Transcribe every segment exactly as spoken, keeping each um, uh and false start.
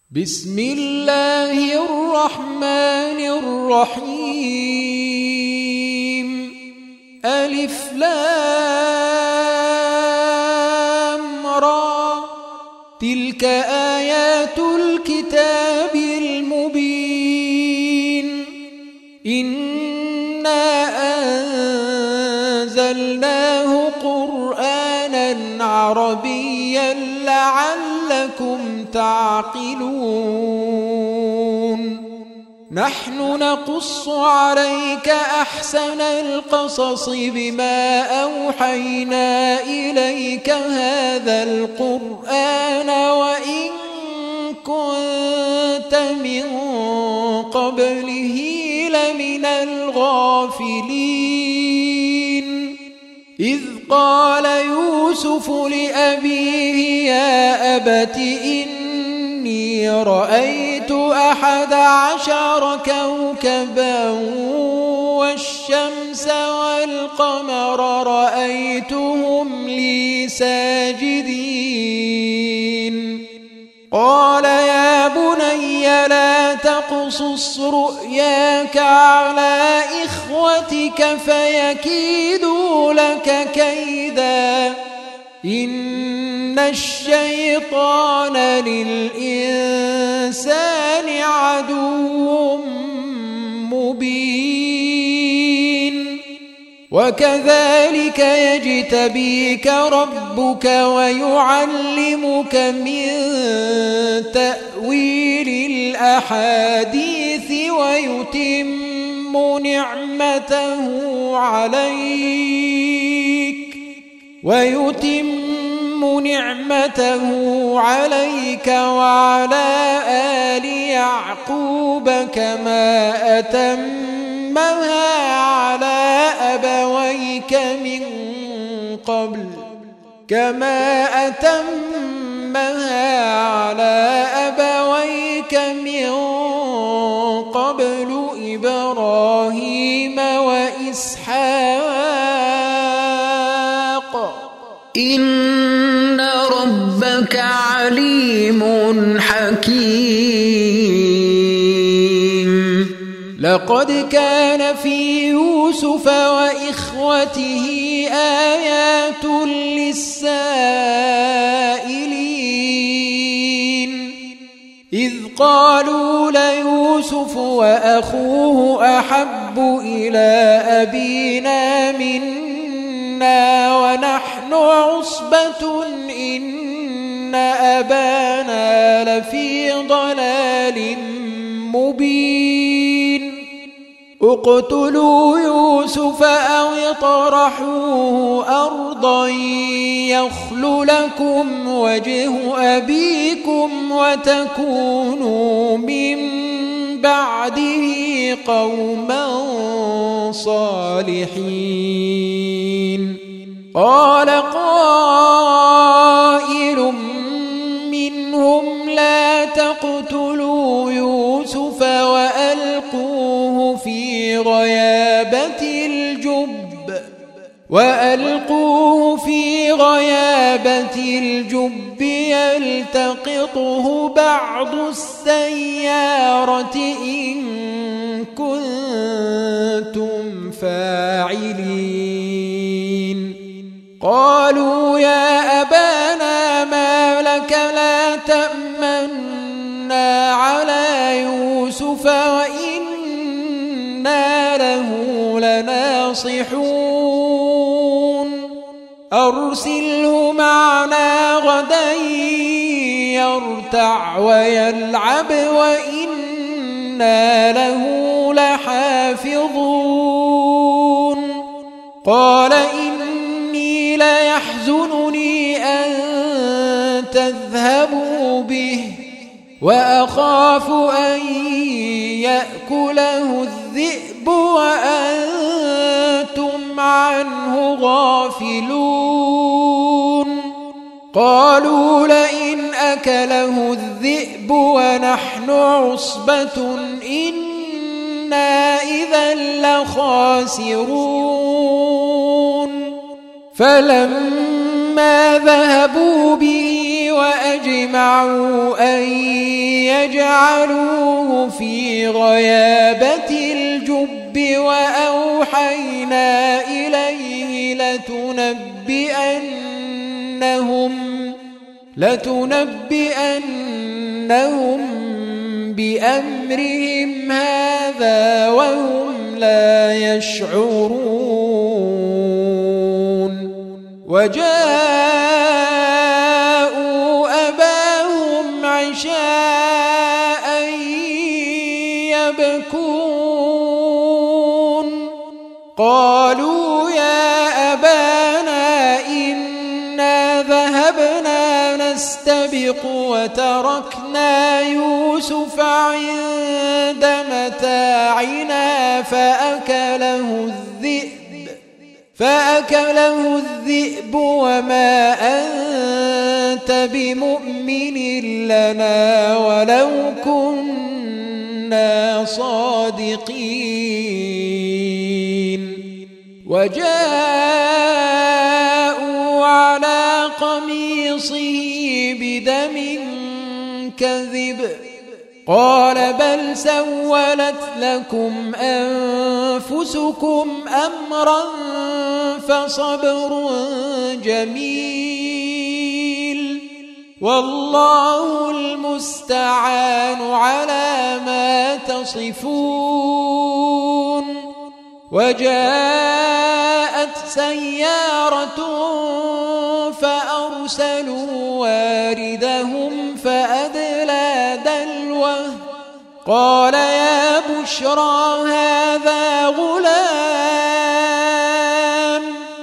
بسم الله الرحمن الرحيم. ألف لام را، تلك آيات الكتاب المبين. إنا أنزلناه قرآنا عربيا لعلكم تعقلون. نحن نقص عليك أحسن القصص بما أوحينا إليك هذا القرآن وإن كنت من قبله لمن الغافلين. إذ قال يوسف لأبيه يا أبت إني رأيت أحد عشر كوكبا والشمس والقمر رأيتهم لي ساجدين. قال يا بني لا تقصص رؤياك على إخوتك فيكيدوا لك كيدا، إن الشيطان للإنسان عدو مبين. وكذلك يجتبيك ربك ويعلمك من تأويل الأحاديث ويتم نعمته عليك ويتم نعمته عليك وعلى آل يعقوب كما أتمها على أبويك من قبل كما أتمها على أبويك من قبل إبراهيم وإسحاق إن ربك عليم حكيم. لقد كان في يوسف وإخوته آيات للسائلين، إذ قالوا ليوسف وأخوه أحب إلى أبينا منا ونحن عصبة إن أبانا لفي ضلال مبين. اقتلوا يوسف أو اطرحوه أرضا يخل لكم وجه أبيكم وتكونوا من بعده قوما صالحين. قال قائل منهم لا تقتلوا يوسف وألقوه في غيابة الجب وألقوه في غيابة الجب يلتقطه بعض السيارة إن كنتم فاعلين. قالوا يا أبانا ما لك لا تأمنا على يوسف وإنا له لناصحون. أرسله معنا غدا يرتع ويلعب وإنا له لحافظون. قال إني ليحزنني أن تذهبوا به وأخاف أن يأكله الذئب وأنتم عنه غافلون. قالوا لئن أكله الذئب ونحن عصبة إنا إذا لخاسرون. فلما ذهبوا به وأجلوا أجمعوا أن يجعلوه في غيابة الجب وأوحينا إليه لتنبئنهم لتنبئنهم بأمرهم هذا وهم لا يشعرون وجاءوا أباهم عشاء يبكون قالوا يا أبانا إنا ذهبنا نستبق وتركنا يوسف عند متاعنا فأكله الذئب فأكله الذئب وما أنت بمؤمن لنا ولو كنا صادقين وجاءوا على قميصه بدم كذب قال بل سولت لكم أنفسكم أمرا فصبر جميل والله المستعان على ما تصفون وجاءت سيارة فأرسلوا واردهم فأدلى دلوه قال يا بشرى هذا غلام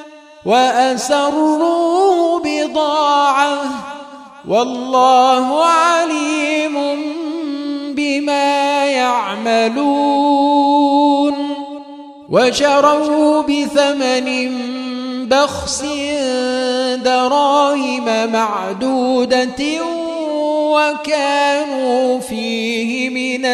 وأسروه بضاعة والله عليم بما يعملون وشروه بثمن بخس دراهم معدودة وكانوا فيه من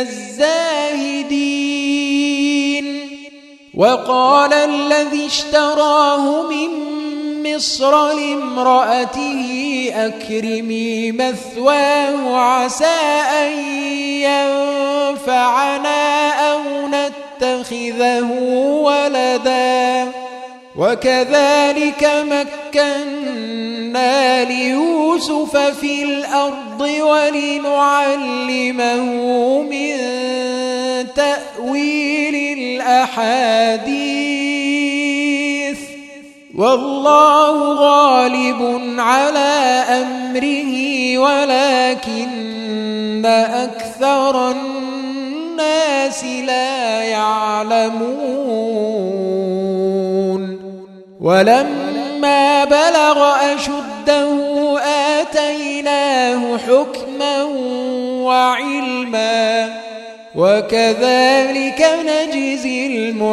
الزاهدين وقال الذي اشتراه من مصر لامرأته أكرمي مثواه عسى أن ينفعنا أو نتخذه ولدا وكذلك مكنا ليوسف في الأرض ولنعلمه من تأويل الأحاديث والله غالب على أمره ولكن أكثر الناس لا يعلمون ولما بلغ أشده آتيناه حكما وعلما وكذلك نجزي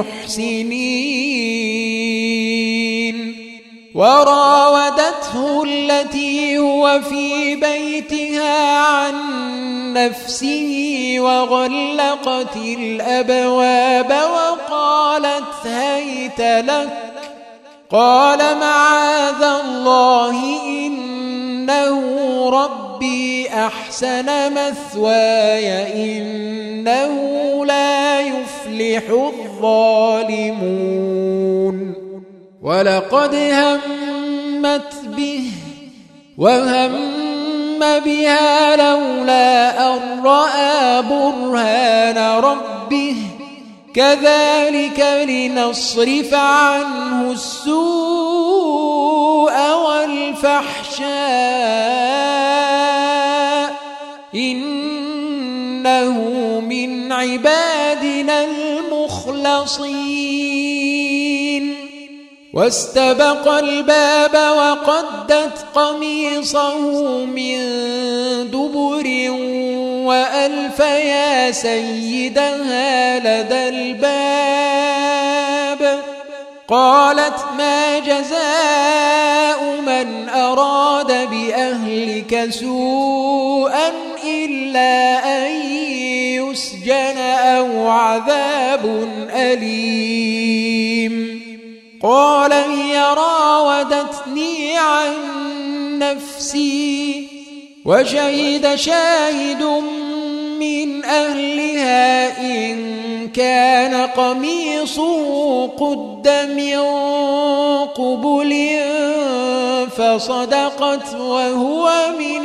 المحسنين وراودته التي هو في بيتها عن نفسه وغلقت الأبواب وقالت هيت لك قال معاذ الله إنه ربي أحسن مثواي إنه لا يفلح الظالمون ولقد همت به وهم بها لولا أن رأى برهان ربه كذلك لنصرف عنه السوء والفحشاء إنه من عبادنا المخلصين واستبق الباب وقدت قميصه من دبر وألف يا سيدها لدى الباب قالت ما جزاء من أراد بأهلك سوءا إلا أن يسجن أو عذاب أليم قال هي راودتني عن نفسي وشهد شاهد من أهلها إن كان قميصه قد من قبل فصدقت وهو من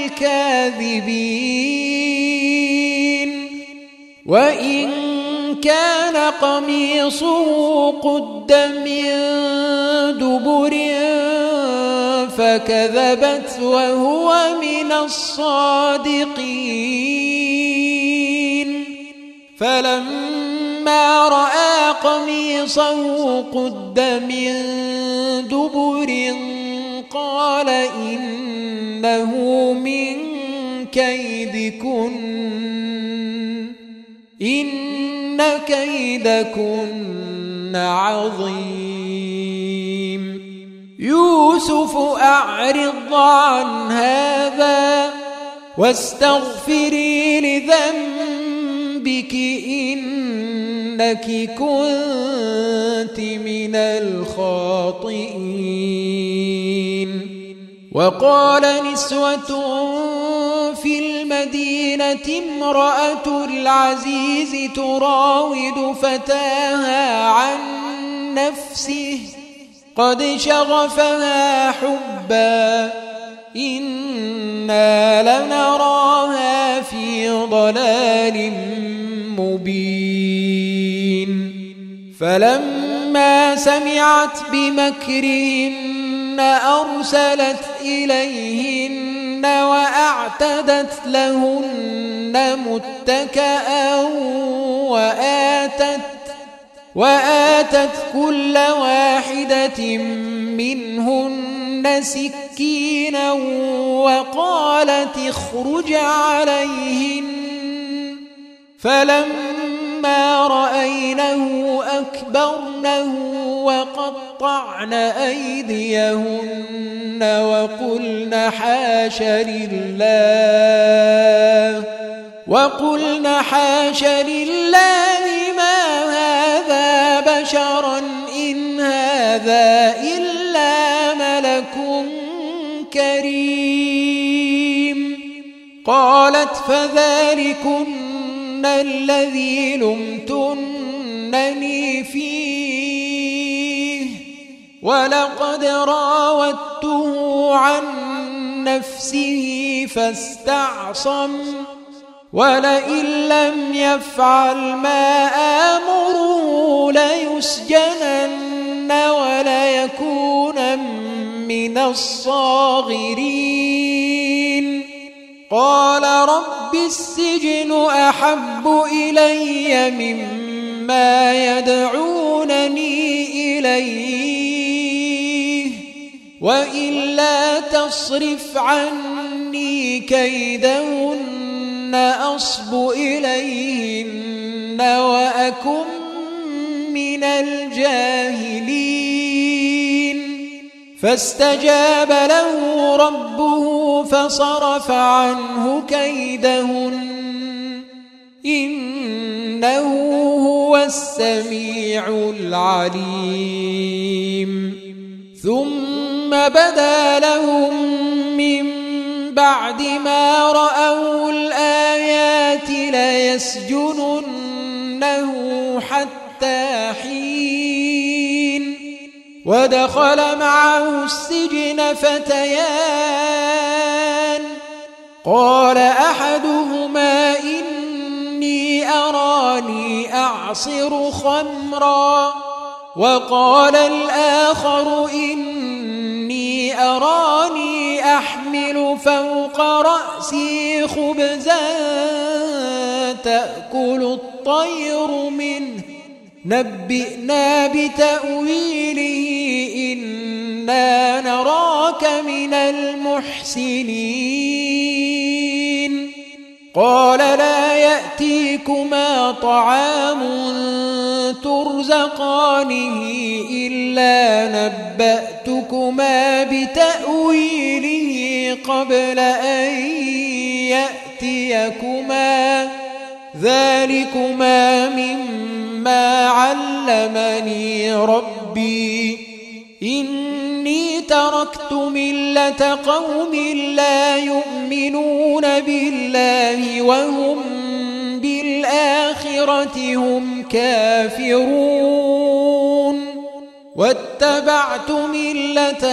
الكاذبين وإن كان قميصه قد من دبر فكذبت وهو من الصادقين فلما رأى قميصه قد من دبر قال إنه من كيدكن إن كيدكن عظيم يوسف أعرض عن هذا واستغفري لذنبك إنك كنت من الخاطئين وقال نسوة في المدينة امرأة العزيز تراود فتاها عن نفسه قد شغفها حبا إنا لنراها في ضلال مبين فلما سمعت بمكرهن أرسلت إليهن وأعتدت لهن متكئا وآتت وآتت كل واحدة منهن سكينا وقالت اخرج عليهن فلما رأينه أكبرنه وقطعن أيديهن وقلن حاش لله وقلن حاش لله ما هذا بشرا إن هذا إلا ملك كريم قالت فذلكن الذي لمتنني فيه ولقد راودته عن نفسه فاستعصم ولئن لم يفعل ما آمره ليسجنن وليكون من الصاغرين قال رب السجن أحب إلي مما يدعونني إليه وإلا تصرف عني كيدهن أصب إليهن وأكن من الجاهلين فاستجاب له ربه فصرف عنه كيدهن إنه هو السميع العليم ثم بدا لهم من بعد ما رأوا الآيات ليسجننه حتى حين ودخل معه السجن فتيان قال أحدهما إني أراني أعصر خمرا وقال الآخر إني أراني أحمل فوق رأسي خبزا تأكل الطير منه نبئنا بتأويله إنا نراك من المحسنين قال لا يأتيكما طعام ترزقانه إلا نبأتكما بتأويله قبل أن يأتيكما ذلكما مما علمني ربي إني تركت ملة قوم لا يؤمنون بالله وهم بالآخرة هم كافرون واتبعت ملة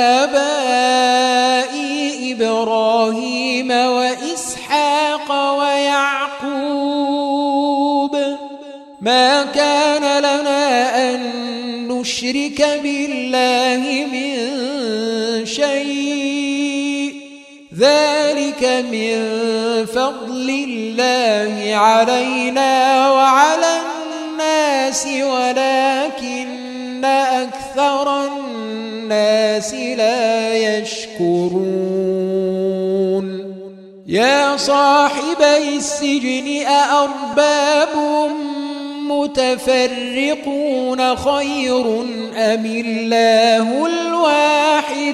آبائي إبراهيم وإسحاق ويعقوب ما كان لنا أن نشرك بالله من شيء ذلك من فضل الله علينا وعلى الناس ولكن أكثر الناس لا يشكرون يا صاحبي السجن أأرباب متفرقون خير أم الله الواحد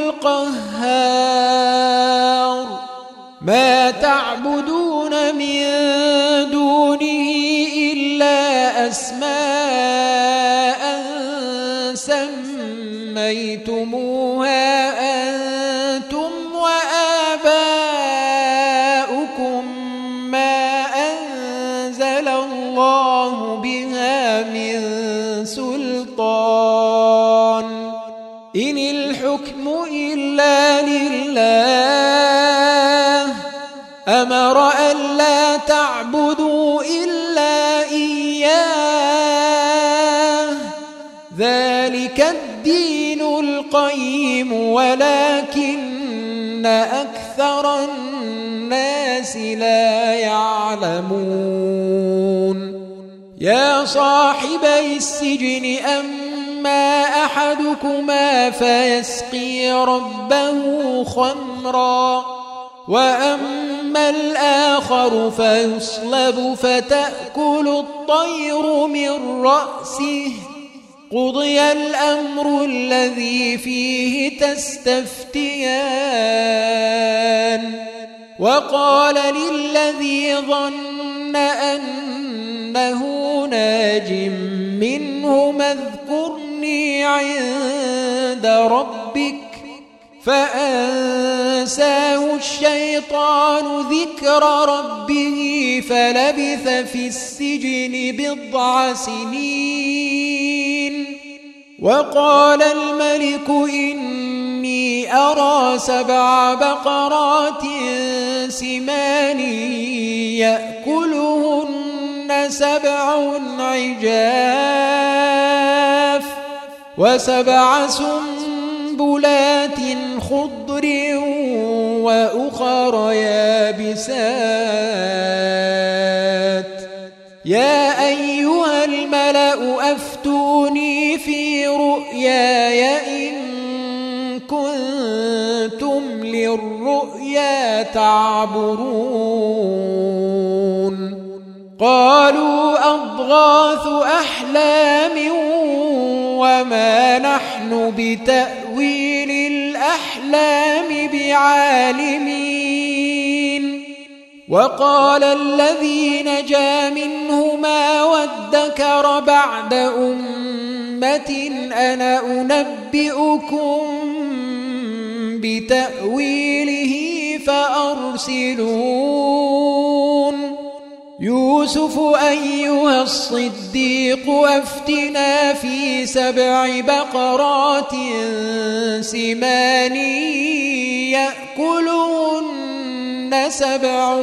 القهار ما تعبدون من دونه إلا أسماء سميتموها أنتم وآباؤكم ما أنزل الله بها من سلطان إن الحكم إلا لله أمر ألا تعبدوا إلا إياه ذلك الدين القيم ولكن أكثر الناس لا يعلمون يا صاحبي السجن أما أحدكما فيسقي ربه خمرا وأما الآخر فيصلب فتأكل الطير من رأسه قضي الأمر الذي فيه تستفتيان وقال للذي ظن أنه ناج منهما اذكرني عند ربك فأنساه الشيطان ذكر ربه فلبث في السجن بضع سنين وقال الملك إني أرى سبع بقرات سمان يأكلهن سبع عجاف وسبع سنبلات خضر وأخر يابسات يا أيها الملأ أفتوني في رؤياي إن كنتم للرؤيا تعبرون قالوا أضغاث أحلام وما نحن بتأويل الأحلام بعالمين وقال الذي نجا منهما وادكر بعد أمة أنا أنبئكم بتأويله فأرسلون يوسف أيها الصديق أفتنا في سبع بقرات سمان يأكلهن سبع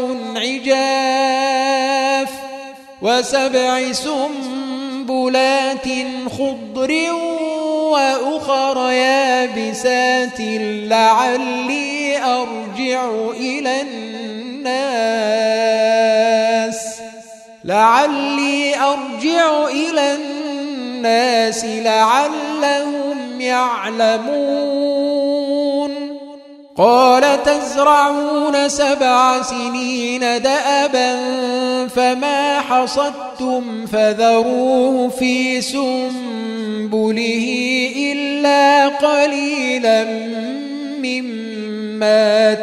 عجاف وسبع سنبلات خضر وأخر يابسات لعلي أرجع إلى الناس لعلي أرجع إلى الناس لعلهم يعلمون قال تزرعون سبع سنين دأبا فما حصدتم فذروه في سنبله إلا قليلا مما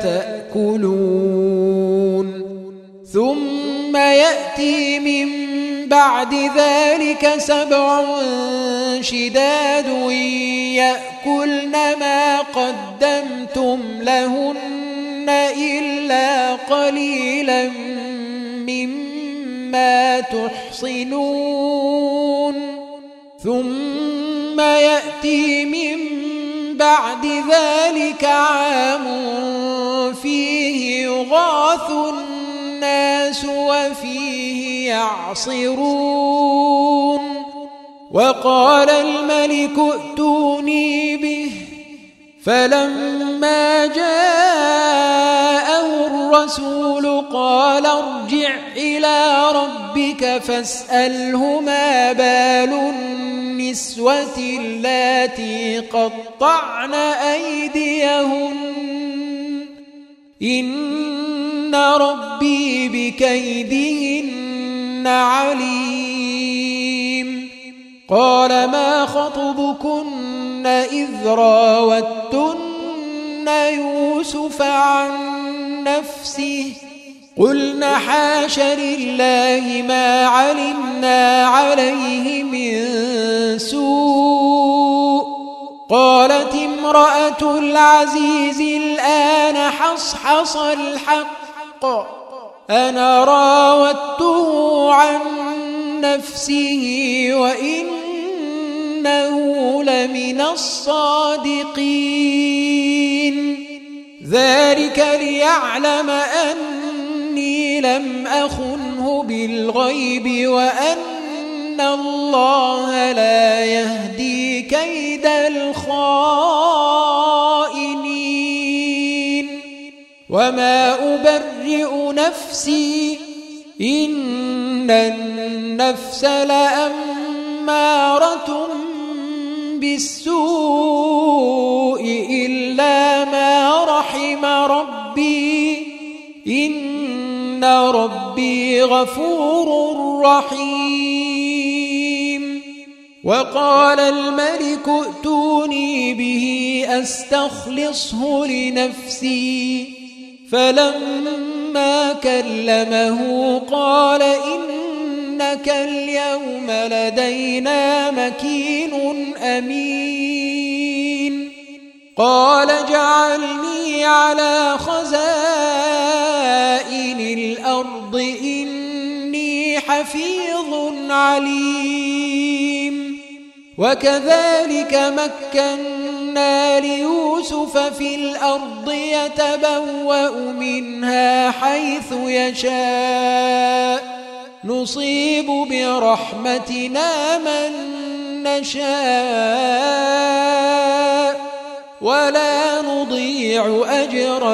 تأكلون ثم يأتي من بعد ذلك سبع شداد يأكلون يأكلن ما قدمتم لهن إلا قليلا مما تحصنون ثم يأتي من بعد ذلك عام فيه يغاث الناس وفيه يعصرون وقال الملك ائتوني به فلما جاءه الرسول قال ارجع إلى ربك فاسأله ما بال النسوة اللاتي قطعن أيديهن إن ربي بكيدهن عليم قال ما خطبكن إذ راوتن يوسف عن نفسه قلنا حاش لله ما علمنا عليه من سوء قالت امرأة العزيز الآن حصحص الحق أنا راودته عن نفسه وإنه لمن الصادقين ذلك ليعلم أني لم أخنه بالغيب وأن الله لا يهدي كيد الخائنين وما أبرئ نفسي إن النفس لأمارة بالسوء إلا ما رحم ربي إن ربي غفور رحيم وقال الملك ائتوني به أستخلصه لنفسي فلما كلمه قال إنك اليوم لدينا مكين أمين قال اجعلني على خزائن الأرض إني حفيظ عليم وكذلك مكنا ليوسف في الأرض يتبوأ منها حيث يشاء نصيب برحمتنا من نشاء ولا نضيع أجر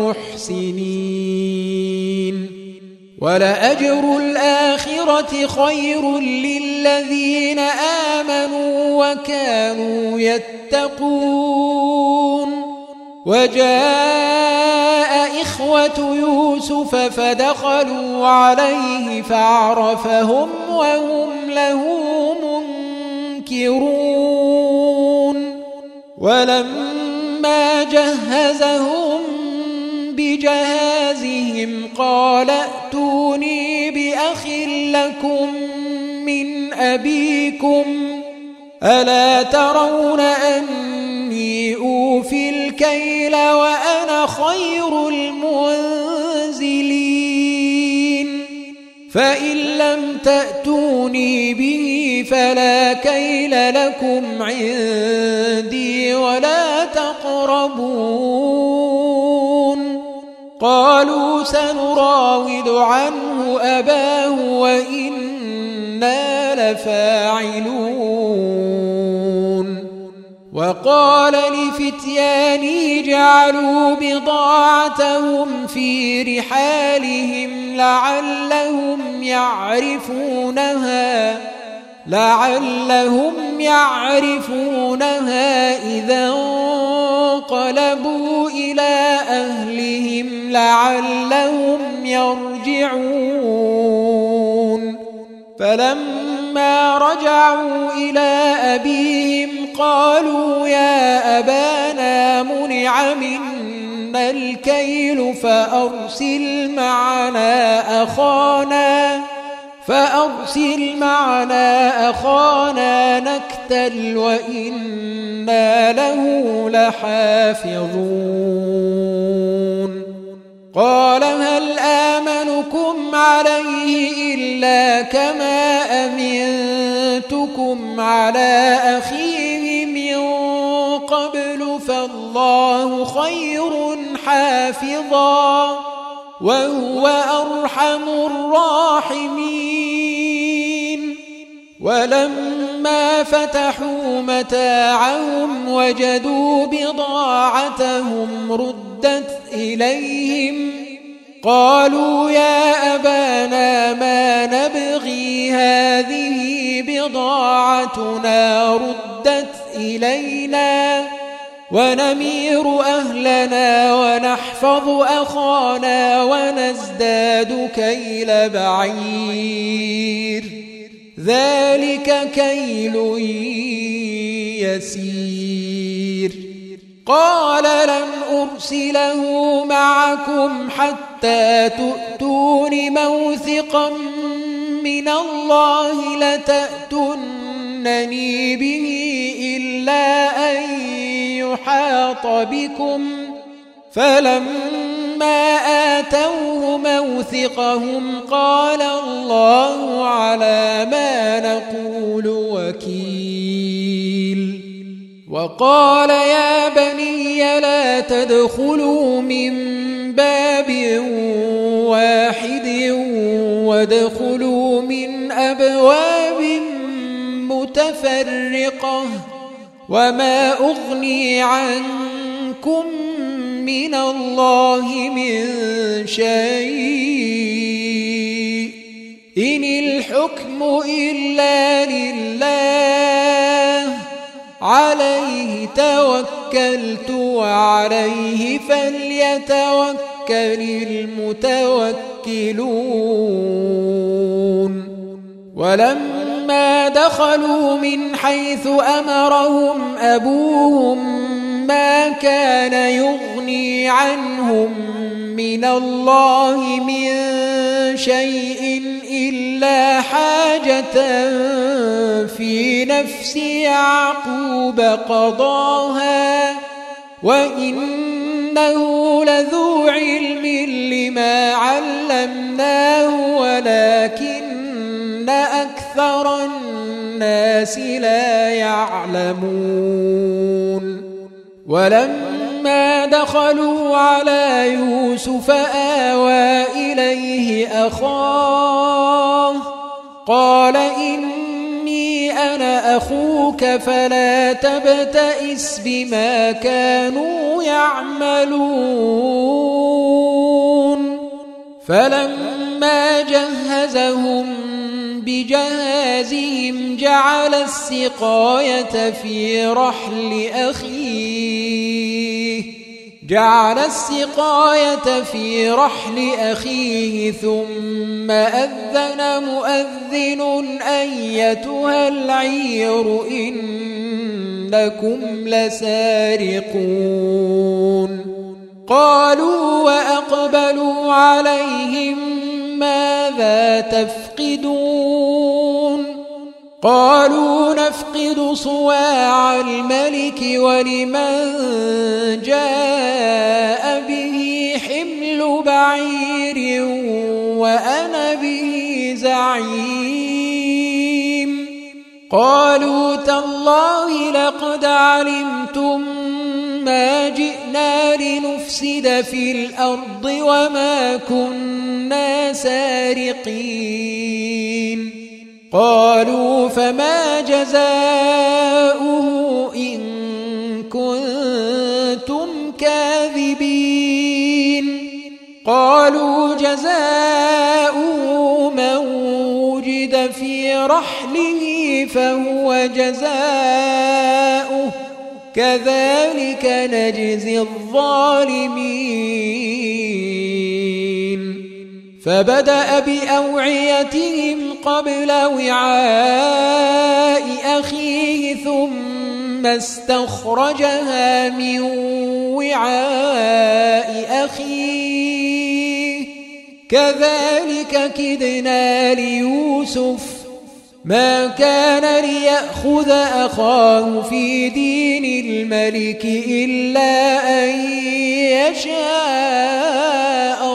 المحسنين ولأجر الآخرة خير للذين آمنوا وكانوا يتقون وجاء إخوة يوسف فدخلوا عليه فعرفهم وهم له منكرون ولما جهزهم بجهازهم قال ائتوني بأخ لكم من أبيكم ألا ترون أني أوفي الكيل وأنا خير المنزلين فإن لم تأتوني به فلا كيل لكم عندي ولا تقربون قالوا سنراود عنه أباه وإنا لفاعلون وقال لفتيانه جعلوا بضاعتهم في رحالهم لعلهم يعرفونها لعلهم يعرفونها إذا انقلبوا إلى أهلهم لعلهم يرجعون فلما رجعوا إلى أبيهم قالوا يا أبانا منع منا الكيل فأرسل معنا أخانا فأرسل معنا أخانا نكتل وإنا له لحافظون قال هل آمنكم عليه إلا كما أمنتكم على أخيه من قبل فالله خير حافظا وهو أرحم الراحمين ولما فتحوا متاعهم وجدوا بضاعتهم ردت إليهم قالوا يا أبانا ما نبغي هذه بضاعتنا ردت إلينا ونمير أهلنا ونحفظ أخانا ونزداد كيل بعير ذلك كيل يسير قال لن أرسله معكم حتى تؤتون موثقا من الله لتأتونني به إلا أن يحاط بكم فلما آتوه موثقهم قال الله على ما نقول وكيل وقال يا بني لا تدخلوا من باب واحد وادخلوا من أبواب متفرقة وما أغني عنكم من الله من شيء إن الحكم إلا لله عليه توكلت وعليه فليتوكل المتوكلون ولما دخلوا من حيث أمرهم أبوهم ما كان يغني عنهم من الله من شيء إلا حاجة في نفس يعقوب قضاها وإنه لذو علم لما علمناه ولكن أكثر الناس لا يعلمون ولما دخلوا على يوسف آوى إليه أخاه قال إني أنا أخوك فلا تبتئس بما كانوا يعملون فلما جهزهم بجهازهم جعل السقاية في رحل أخيه جعل السقاية في رحل أخيه ثم أذن مؤذن أيتها العير إنكم لسارقون قالوا وأقبلوا عليهم ماذا تفقدون قالوا نفقد صواع الملك ولمن جاء به حمل بعير وأنا به زعيم قالوا تالله لقد علمتم ما جئنا لنفسد في الأرض وما كنا سارقين قالوا فما جزاؤه إن كنتم كاذبين قالوا جزاؤه من وجد في رحله فهو جزاؤه كذلك نجزي الظالمين فبدأ بأوعيتهم قبل وعاء أخيه ثم استخرجها من وعاء أخيه كذلك كدنا ليوسف ما كان ليأخذ أخاه في دين الملك إلا أن يشاء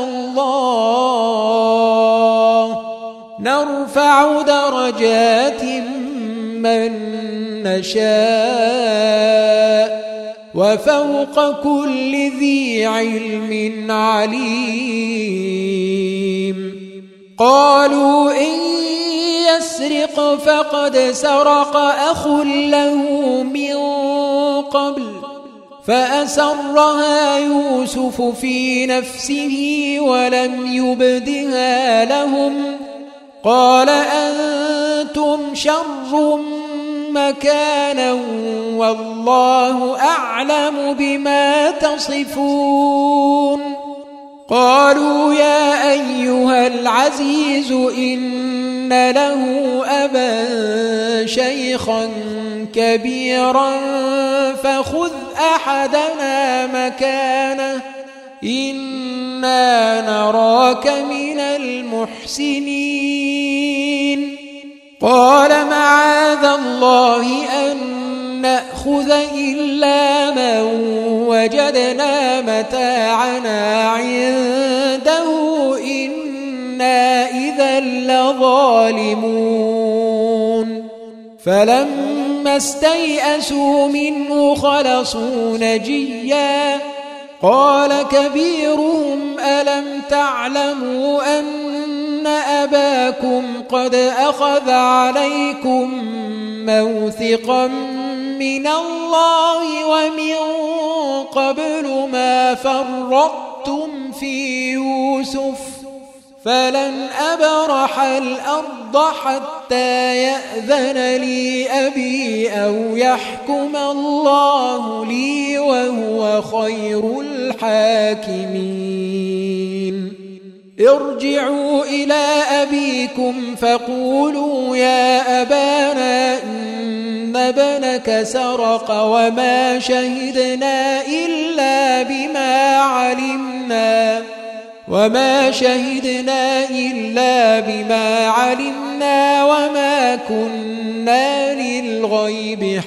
الله نرفع درجات من نشاء وفوق كل ذي علم عليم. قالوا إن يسرق فقد سرق أخ له من قبل فأسرها يوسف في نفسه ولم يبدها لهم قال أنتم شر مكانا والله أعلم بما تصفون. قالوا يا أيها العزيز إن له أبا شيخا كبيرا فخذ أحدنا مكانه إنا نراك من المحسنين. قال معاذ الله أن نأخذ إلا من وجدنا متاعنا عنده إنا إذا لظالمون. فلما استيئسوا منه خلصوا نجيا قال كبيرهم ألم تعلموا أن أباكم قد أخذ عليكم موثقا من الله ومن قبل ما فرطتم في يوسف فلن أبرح الأرض حتى يأذن لي أبي أو يحكم الله لي وهو خير الحاكمين. ارجعوا إلى أبيكم فقولوا يا أبانا إن ابنك سرق وما شهدنا إلا بما علمنا وما شهدنا إلا بما علمنا وما كنا للغيب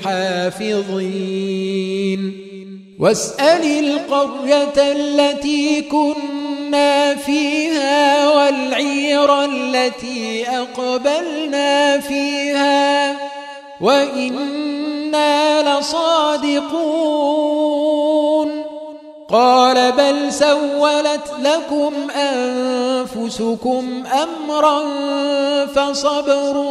حافظين. واسأل القرية التي كنا فيها والعير التي أقبلنا فيها وإنا لصادقون. قال بل سولت لكم أنفسكم أمرا فصبر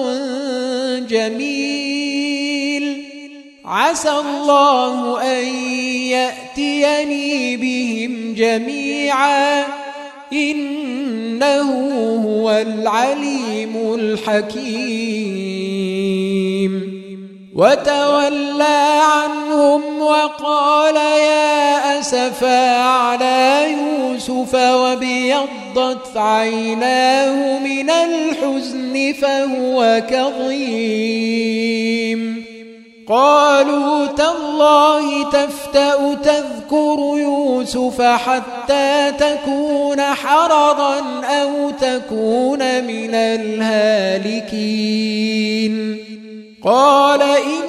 جميل عسى الله أن يأتيني بهم جميعا إنه هو العليم الحكيم. وتولى عنهم وقال يا أسفا على يوسف وابيضت عيناه من الحزن فهو كظيم. قالوا تالله تفتأ تذكر يوسف حتى تكون حرضا أو تكون من الهالكين. قال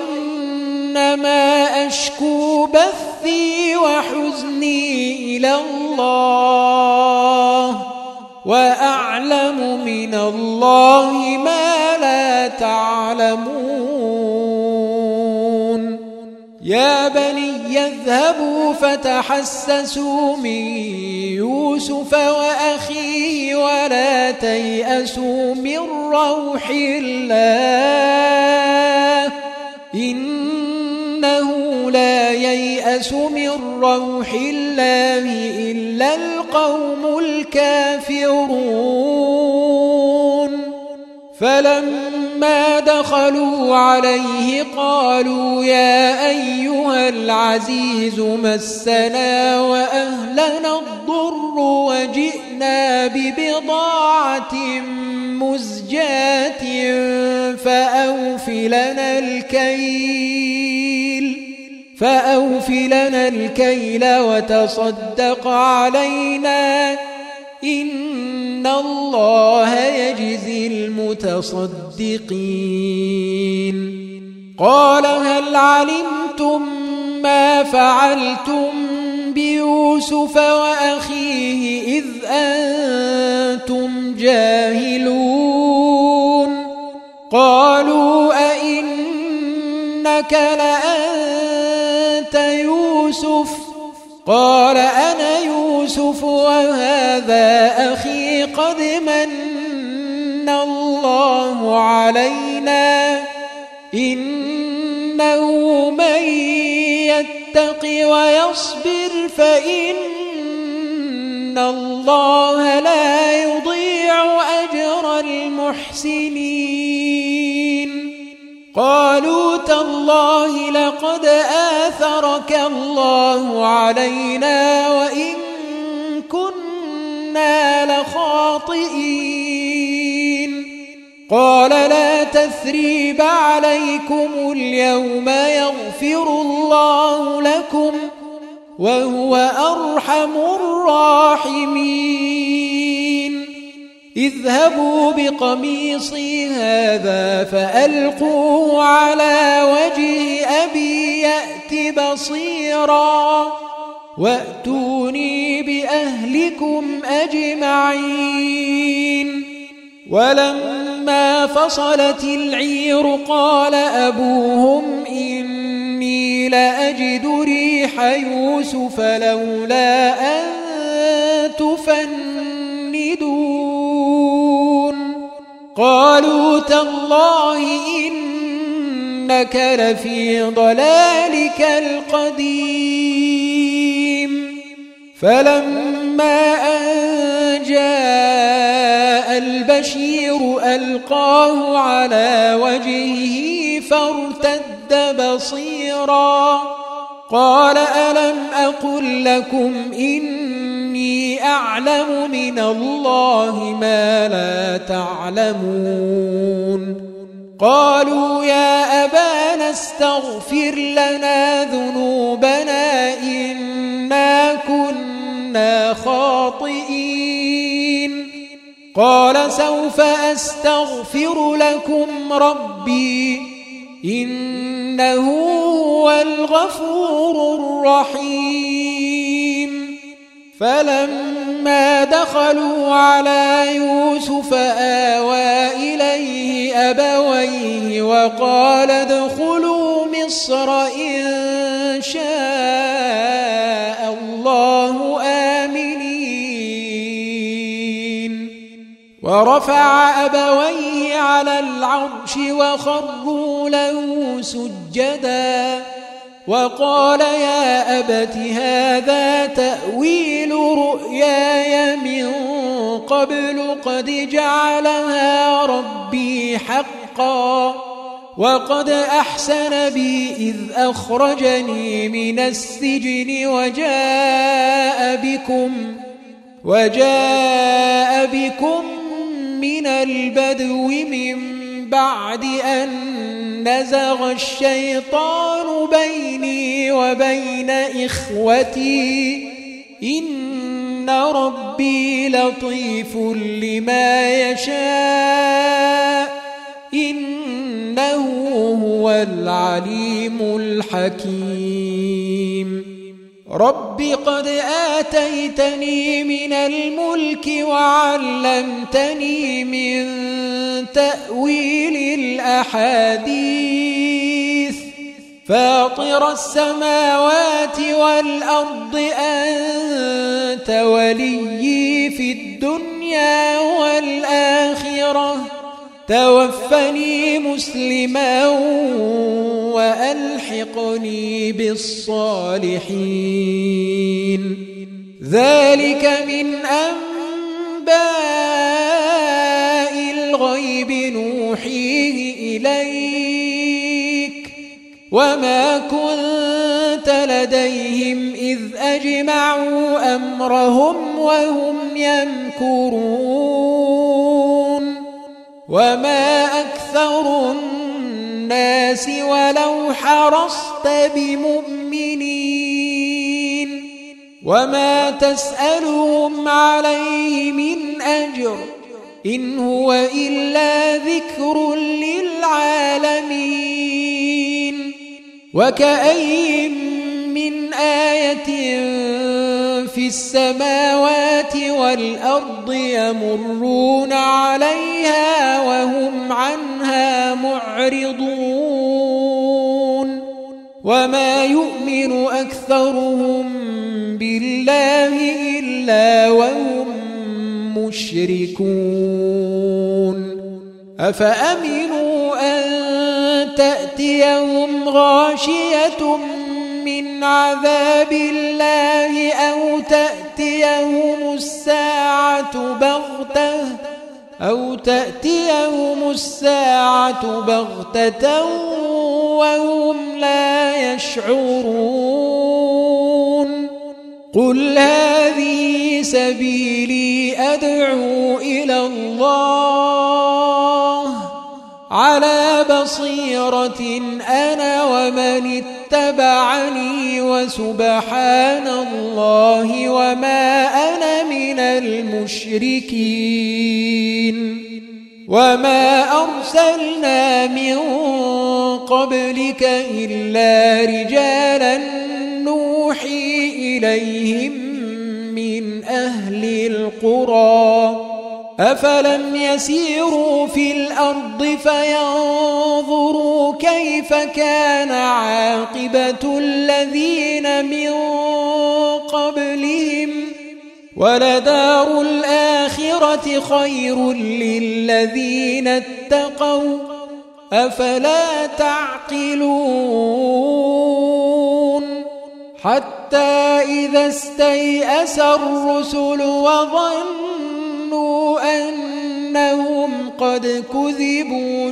إنما أشكو بثي وحزني إلى الله وأعلم من الله ما لا تعلمون. يا بني يذهبوا فتحسسوا من يوسف وأخيه ولا تيأسوا من روح الله إنه لا ييأس من روح الله إلا القوم الكافرون. فلما دخلوا عليه قالوا يا أيها العزيز مسنا وأهلنا الضر وجئنا ببضاعة مزجاة فأوف لنا الكيل فأوف لنا الكيل وتصدق علينا إن الله يجزي المتصدقين قال هل علمتم ما فعلتم بيوسف وأخيه إذ أنتم جاهلون قالوا أئنك لأنت يوسف قال أنا يوسف وهذا أخي قد من الله علينا إنه من يتق ويصبر فإن الله لا يضيع أجر المحسنين قالوا تالله لقد آثرك الله علينا وإن كنا لخاطئين قال لا تثريب عليكم اليوم يغفر الله لكم وهو أرحم الراحمين اذهبوا بقميصي هذا فألقوه على وجه أبي يأت بصيرا وأتوني بأهلكم أجمعين ولما فصلت العير قال أبوهم إني لأجد ريح يوسف لولا أن تفندون قالوا تالله إنك لفي ضلالك القديم فلما أن جاء البشير ألقاه على وجهه فارتد بصيرا قال ألم أقل لكم إني أعلم من الله ما لا تعلمون قالوا يا أبانا استغفر لنا ذنوبنا إنا كنا خاطئين قال سوف أستغفر لكم ربي إنه هو الغفور الرحيم فلما دخلوا على يوسف آوى إليه أبويه وقال ادخلوا مصر إن شاء الله آمنين ورفع أبويه على العرش وخروا له سجدا وقال يا أبت هذا تأويل رؤياي من قبل قد جعلها ربي حقا وقد أحسن بي إذ أخرجني من السجن وجاء بكم وجاء بكم من البدو من بعد أن نزغ الشيطان بيني وبين إخوتي إن ربي لطيف لما يشاء إنه هو العليم الحكيم رب قد آتيتني من الملك وعلمتني من تأويل الأحاديث فاطر السماوات والأرض أنت وليي في الدنيا والآخرة توفني مسلما وألحقني بالصالحين ذلك من أنباء الغيب نوحيه إليك وما كنت لديهم إذ أجمعوا أمرهم وهم يمكرون وما أكثر الناس ولو حرصت بمؤمنين وما تسألهم عليه من أجر إن هو إلا ذكر للعالمين وكأي من آية في السماوات والأرض يمرون عليها وهم عنها معرضون وما يؤمن أكثرهم بالله إلا وهم مشركون أفأمنوا أن تأتيهم غاشية من عذاب الله أو تأتيهم الساعة بغتة أو تأتيهم الساعة بغتة وهم لا يشعرون قل هذه سبيلي أدعو إلى الله على بصيرة أنا ومن اتبعني وسبحان الله وما أنا من المشركين وما أرسلنا من قبلك إلا رجالا نوحي إليهم من أهل القرى أفلم يسيروا في الأرض فينظروا كيف كان عاقبة الذين من قبلهم ولدار الآخرة خير للذين اتقوا أفلا تعقلون حتى إذا استيأس الرسل وظنوا أنهم قد كذبوا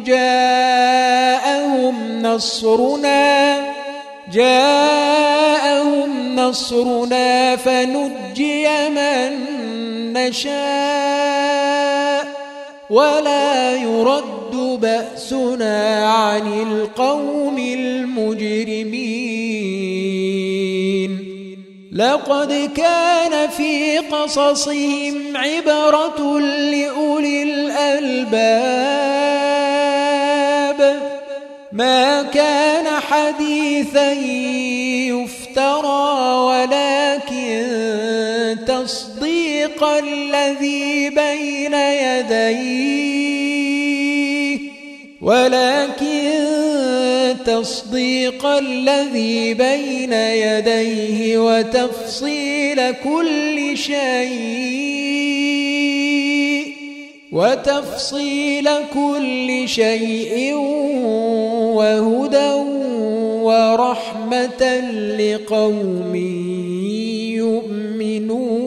جاءهم نصرنا جاءهم نصرنا فنجي من نشاء ولا يرد بأسنا عن القوم المجرمين لقد كان في قصصهم عبرة لأولي الألباب ما كان حديثا يفترى ولكن تصديق الذي بين يديه ولكن تصديق الذي بين يديه وتفصيل كل شيء وتفصيل كل شيء وهدى ورحمة لقوم يؤمنون